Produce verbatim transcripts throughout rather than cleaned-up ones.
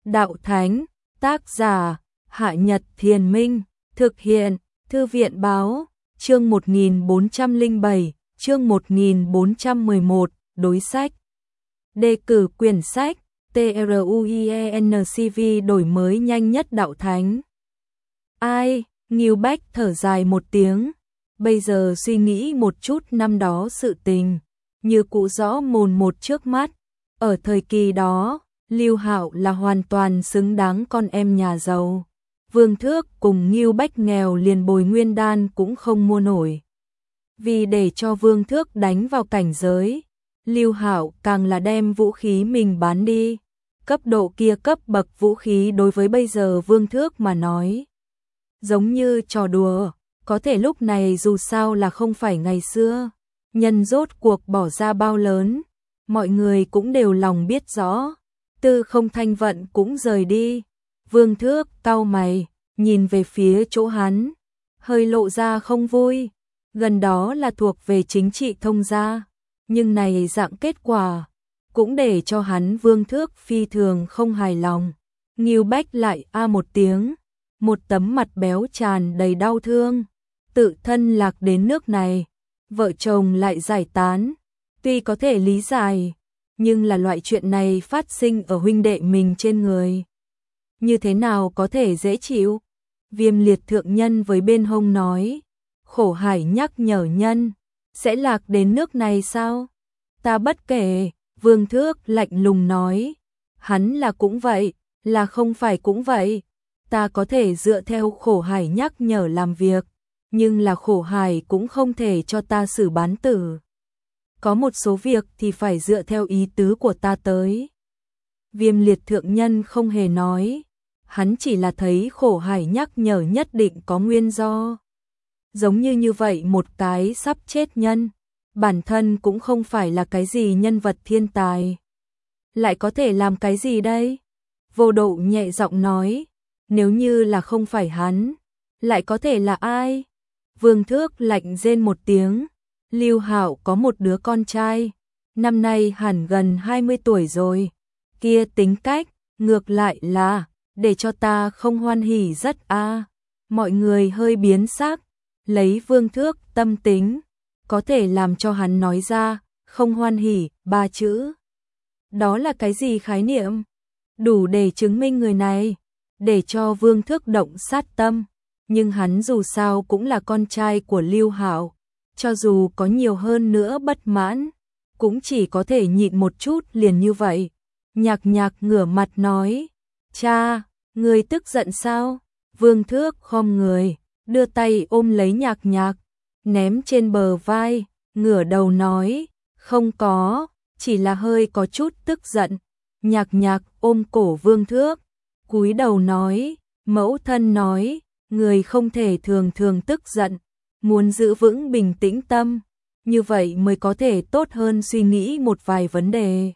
Đạo Thánh, tác giả, Hạ Nhật Thiền Minh, thực hiện, Thư viện Báo, chương một nghìn bốn trăm lẻ bảy, chương một nghìn bốn trăm mười một, đối sách. Đề cử quyển sách, TRUIENCV đổi mới nhanh nhất Đạo Thánh. Ai, Ngưu Bách thở dài một tiếng, bây giờ suy nghĩ một chút năm đó sự tình, như cụ rõ mồn một trước mắt. Ở thời kỳ đó, Lưu Hạo là hoàn toàn xứng đáng con em nhà giàu. Vương Thước cùng Ngưu Bách nghèo liền bồi nguyên đan cũng không mua nổi. Vì để cho Vương Thước đánh vào cảnh giới, Lưu Hạo càng là đem vũ khí mình bán đi. Cấp độ kia cấp bậc vũ khí đối với bây giờ Vương Thước mà nói, giống như trò đùa, có thể lúc này dù sao là không phải ngày xưa. Nhân rốt cuộc bỏ ra bao lớn, mọi người cũng đều lòng biết rõ. Tư Không Thanh Vận cũng rời đi. Vương Thước cau mày, nhìn về phía chỗ hắn, hơi lộ ra không vui. Gần đó là thuộc về chính trị thông gia, nhưng này dạng kết quả cũng để cho hắn Vương Thước phi thường không hài lòng. Ngưu Bách lại a một tiếng, một tấm mặt béo tràn đầy đau thương. Tự thân lạc đến nước này, vợ chồng lại giải tán, tuy có thể lý giải, nhưng là loại chuyện này phát sinh ở huynh đệ mình trên người, như thế nào có thể dễ chịu. Viêm Liệt thượng nhân với bên hông nói, Khổ Hải nhắc nhở nhân, sẽ lạc đến nước này sao? Ta bất kể. Vương Thước lạnh lùng nói, hắn là cũng vậy, là không phải cũng vậy. Ta có thể dựa theo Khổ Hải nhắc nhở làm việc, nhưng là Khổ Hải cũng không thể cho ta xử bán tử. Có một số việc thì phải dựa theo ý tứ của ta tới. Viêm Liệt thượng nhân không hề nói, hắn chỉ là thấy Khổ Hải nhắc nhở nhất định có nguyên do. Giống như như vậy một cái sắp chết nhân, bản thân cũng không phải là cái gì nhân vật thiên tài, lại có thể làm cái gì đây? Vô Độ nhẹ giọng nói, nếu như là không phải hắn, lại có thể là ai? Vương Thước lạnh rên một tiếng, Lưu Hạo có một đứa con trai, năm nay hẳn gần hai mươi tuổi rồi, kia tính cách, ngược lại là, để cho ta không hoan hỉ rất a. À. Mọi người hơi biến sắc, lấy Vương Thước tâm tính, có thể làm cho hắn nói ra, không hoan hỉ, ba chữ. Đó là cái gì khái niệm? Đủ để chứng minh người này, để cho Vương Thước động sát tâm. Nhưng hắn dù sao cũng là con trai của Lưu Hạo, cho dù có nhiều hơn nữa bất mãn, cũng chỉ có thể nhịn một chút liền như vậy. Nhạc Nhạc ngửa mặt nói, cha, người tức giận sao? Vương Thước khom người, đưa tay ôm lấy Nhạc Nhạc, ném trên bờ vai, ngửa đầu nói, không có, chỉ là hơi có chút tức giận. Nhạc Nhạc ôm cổ Vương Thước, cúi đầu nói, mẫu thân nói, người không thể thường thường tức giận, muốn giữ vững bình tĩnh tâm, như vậy mới có thể tốt hơn suy nghĩ một vài vấn đề.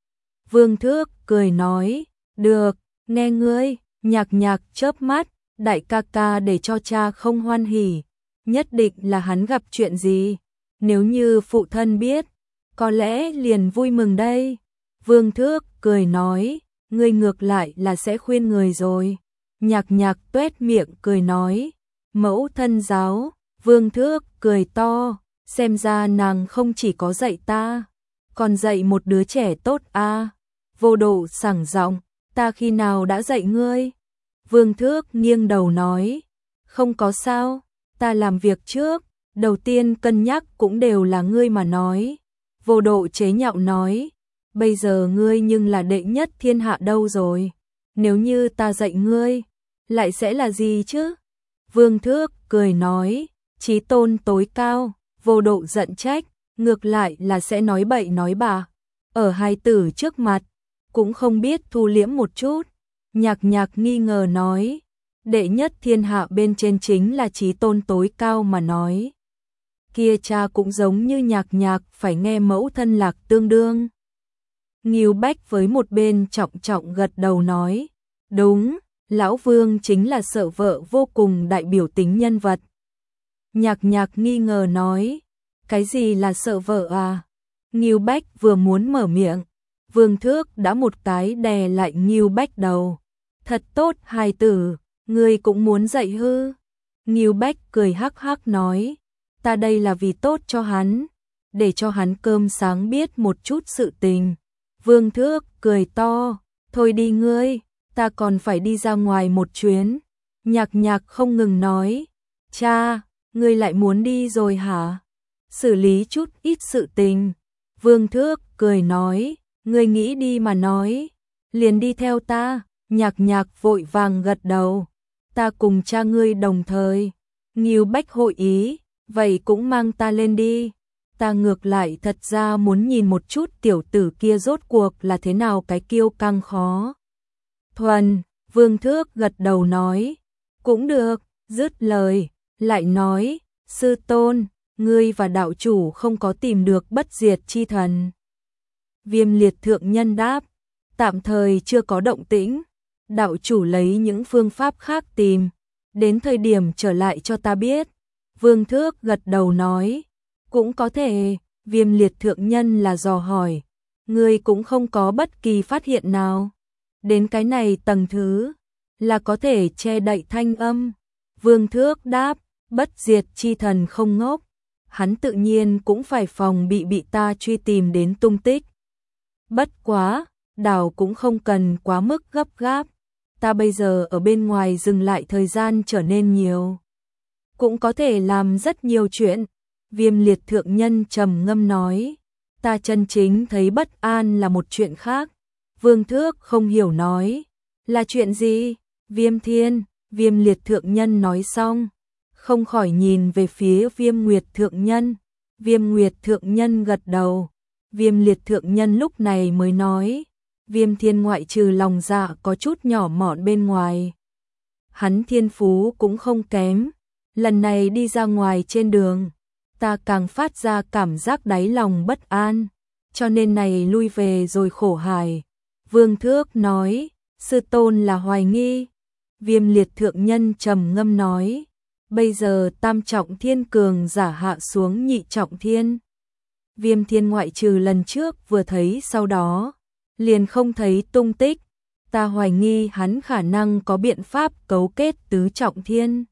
Vương Thước cười nói, được, nghe ngươi. Nhạc Nhạc chớp mắt, đại ca ca để cho cha không hoan hỉ, nhất định là hắn gặp chuyện gì, nếu như phụ thân biết, có lẽ liền vui mừng đây. Vương Thước cười nói, ngươi ngược lại là sẽ khuyên người rồi. Nhạc Nhạc tuét miệng cười nói, mẫu thân giáo. Vương Thước cười to, xem ra nàng không chỉ có dạy ta, còn dạy một đứa trẻ tốt a. À. Vô Độ sảng giọng, ta khi nào đã dạy ngươi? Vương Thước nghiêng đầu nói, không có sao, ta làm việc trước, đầu tiên cân nhắc cũng đều là ngươi mà nói. Vô Độ chế nhạo nói, bây giờ ngươi nhưng là đệ nhất thiên hạ đâu rồi, nếu như ta dạy ngươi, lại sẽ là gì chứ? Vương Thước cười nói, chí tôn tối cao. Vô Độ giận trách, ngược lại là sẽ nói bậy nói bạ, ở hai tử trước mặt, cũng không biết thu liễm một chút. Nhạc Nhạc nghi ngờ nói, đệ nhất thiên hạ bên trên chính là chí tôn tối cao mà nói. Kia cha cũng giống như Nhạc Nhạc phải nghe mẫu thân lạc tương đương. Ngưu Bách với một bên trọng trọng gật đầu nói, đúng, lão Vương chính là sợ vợ vô cùng đại biểu tính nhân vật. Nhạc Nhạc nghi ngờ nói, cái gì là sợ vợ à? Ngưu Bách vừa muốn mở miệng, Vương Thước đã một cái đè lại Ngưu Bách đầu, Thật tốt hài tử, ngươi cũng muốn dạy hư. Ngưu Bách cười hắc hắc nói, ta đây là vì tốt cho hắn, để cho hắn cơm sáng biết một chút sự tình. Vương Thước cười to, thôi đi ngươi, ta còn phải đi ra ngoài một chuyến. Nhạc Nhạc không ngừng nói, cha, ngươi lại muốn đi rồi hả? Xử lý chút ít sự tình. Vương Thước cười nói, ngươi nghĩ đi mà nói, liền đi theo ta. Nhạc Nhạc vội vàng gật đầu, ta cùng cha ngươi đồng thời. Ngưu Bách hội ý, vậy cũng mang ta lên đi. Ta ngược lại thật ra muốn nhìn một chút tiểu tử kia rốt cuộc là thế nào cái kiêu căng khó thuần. Vương Thước gật đầu nói, cũng được. Dứt lời, lại nói, sư tôn, ngươi và đạo chủ không có tìm được bất diệt chi thần. Viêm Liệt thượng nhân đáp, tạm thời chưa có động tĩnh, đạo chủ lấy những phương pháp khác tìm, đến thời điểm trở lại cho ta biết. Vương Thước gật đầu nói, cũng có thể. Viêm Liệt thượng nhân là dò hỏi, ngươi cũng không có bất kỳ phát hiện nào, đến cái này tầng thứ, là có thể che đậy thanh âm. Vương Thước đáp, bất diệt chi thần không ngốc, hắn tự nhiên cũng phải phòng bị bị ta truy tìm đến tung tích. Bất quá, đảo cũng không cần quá mức gấp gáp, ta bây giờ ở bên ngoài dừng lại thời gian trở nên nhiều, cũng có thể làm rất nhiều chuyện. Viêm Liệt thượng nhân trầm ngâm nói, ta chân chính thấy bất an là một chuyện khác. Vương Thước không hiểu nói, là chuyện gì? Viêm Thiên. Viêm Liệt thượng nhân nói xong, không khỏi nhìn về phía Viêm Nguyệt thượng nhân. Viêm Nguyệt thượng nhân gật đầu. Viêm Liệt thượng nhân lúc này mới nói, Viêm Thiên ngoại trừ lòng dạ có chút nhỏ mọn bên ngoài, hắn thiên phú cũng không kém. Lần này đi ra ngoài trên đường, ta càng phát ra cảm giác đáy lòng bất an, cho nên này lui về rồi khổ hài. Vương Thước nói, sư tôn là hoài nghi. Viêm Liệt thượng nhân trầm ngâm nói, bây giờ tam trọng thiên cường giả hạ xuống nhị trọng thiên. Viêm Thiên ngoại trừ lần trước vừa thấy sau đó, liền không thấy tung tích. Ta hoài nghi hắn khả năng có biện pháp cấu kết tứ trọng thiên.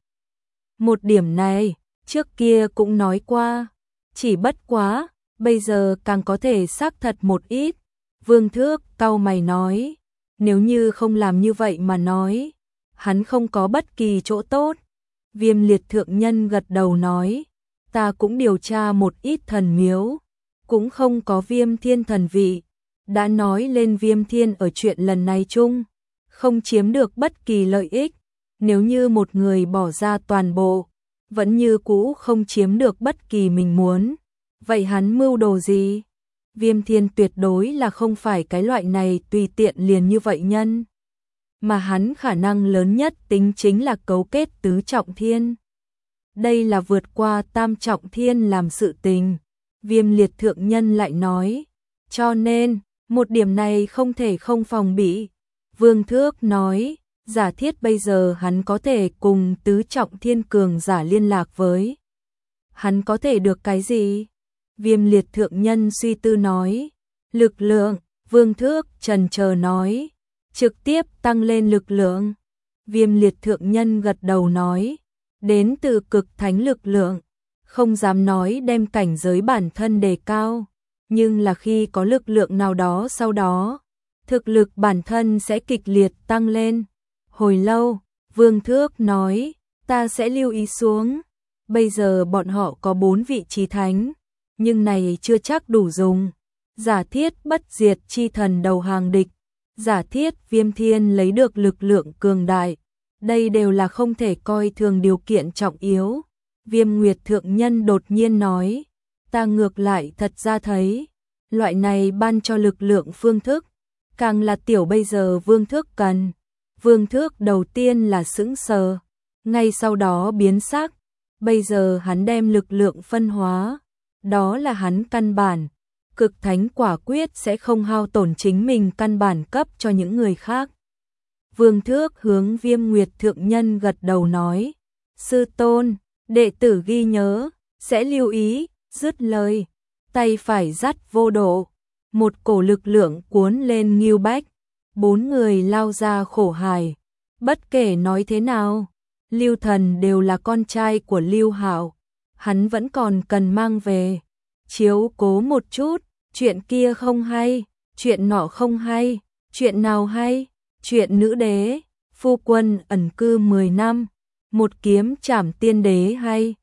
Một điểm này, trước kia cũng nói qua, chỉ bất quá, bây giờ càng có thể xác thật một ít. Vương Thước cau mày nói, nếu như không làm như vậy mà nói, hắn không có bất kỳ chỗ tốt. Viêm Liệt thượng nhân gật đầu nói, ta cũng điều tra một ít thần miếu, cũng không có Viêm Thiên thần vị. Đã nói lên Viêm Thiên ở chuyện lần này chung, không chiếm được bất kỳ lợi ích. Nếu như một người bỏ ra toàn bộ, vẫn như cũ không chiếm được bất kỳ mình muốn, vậy hắn mưu đồ gì? Viêm Thiên tuyệt đối là không phải cái loại này tùy tiện liền như vậy nhân, mà hắn khả năng lớn nhất tính chính là cấu kết tứ trọng thiên. Đây là vượt qua tam trọng thiên làm sự tình. Viêm Liệt thượng nhân lại nói, cho nên, một điểm này không thể không phòng bị. Vương Thước nói, giả thiết bây giờ hắn có thể cùng tứ trọng thiên cường giả liên lạc với, hắn có thể được cái gì? Viêm Liệt thượng nhân suy tư nói, lực lượng. Vương Thước chần chờ nói, trực tiếp tăng lên lực lượng. Viêm Liệt thượng nhân gật đầu nói, đến từ cực thánh lực lượng, không dám nói đem cảnh giới bản thân đề cao, nhưng là khi có lực lượng nào đó sau đó, thực lực bản thân sẽ kịch liệt tăng lên. Hồi lâu, Vương Thước nói, ta sẽ lưu ý xuống. Bây giờ bọn họ có bốn vị chí thánh, nhưng này chưa chắc đủ dùng. Giả thiết bất diệt chi thần đầu hàng địch, giả thiết Viêm Thiên lấy được lực lượng cường đại, đây đều là không thể coi thường điều kiện trọng yếu. Viêm Nguyệt thượng nhân đột nhiên nói, ta ngược lại thật ra thấy, loại này ban cho lực lượng phương thức, càng là tiểu bây giờ Vương Thước cần. Vương Thước đầu tiên là sững sờ, ngay sau đó biến sắc. Bây giờ hắn đem lực lượng phân hóa, đó là hắn căn bản. Cực thánh quả quyết sẽ không hao tổn chính mình căn bản cấp cho những người khác. Vương Thước hướng Viêm Nguyệt thượng nhân gật đầu nói, sư tôn, đệ tử ghi nhớ, sẽ lưu ý. Dứt lời, tay phải dắt vô độ, một cổ lực lượng cuốn lên Ngưu Bách, bốn người lao ra khổ hài. Bất kể nói thế nào, Lưu Thần đều là con trai của Lưu Hạo, hắn vẫn còn cần mang về, chiếu cố một chút, chuyện kia không hay, chuyện nọ không hay, chuyện nào hay, chuyện nữ đế, phu quân ẩn cư mười năm, một kiếm trảm tiên đế hay.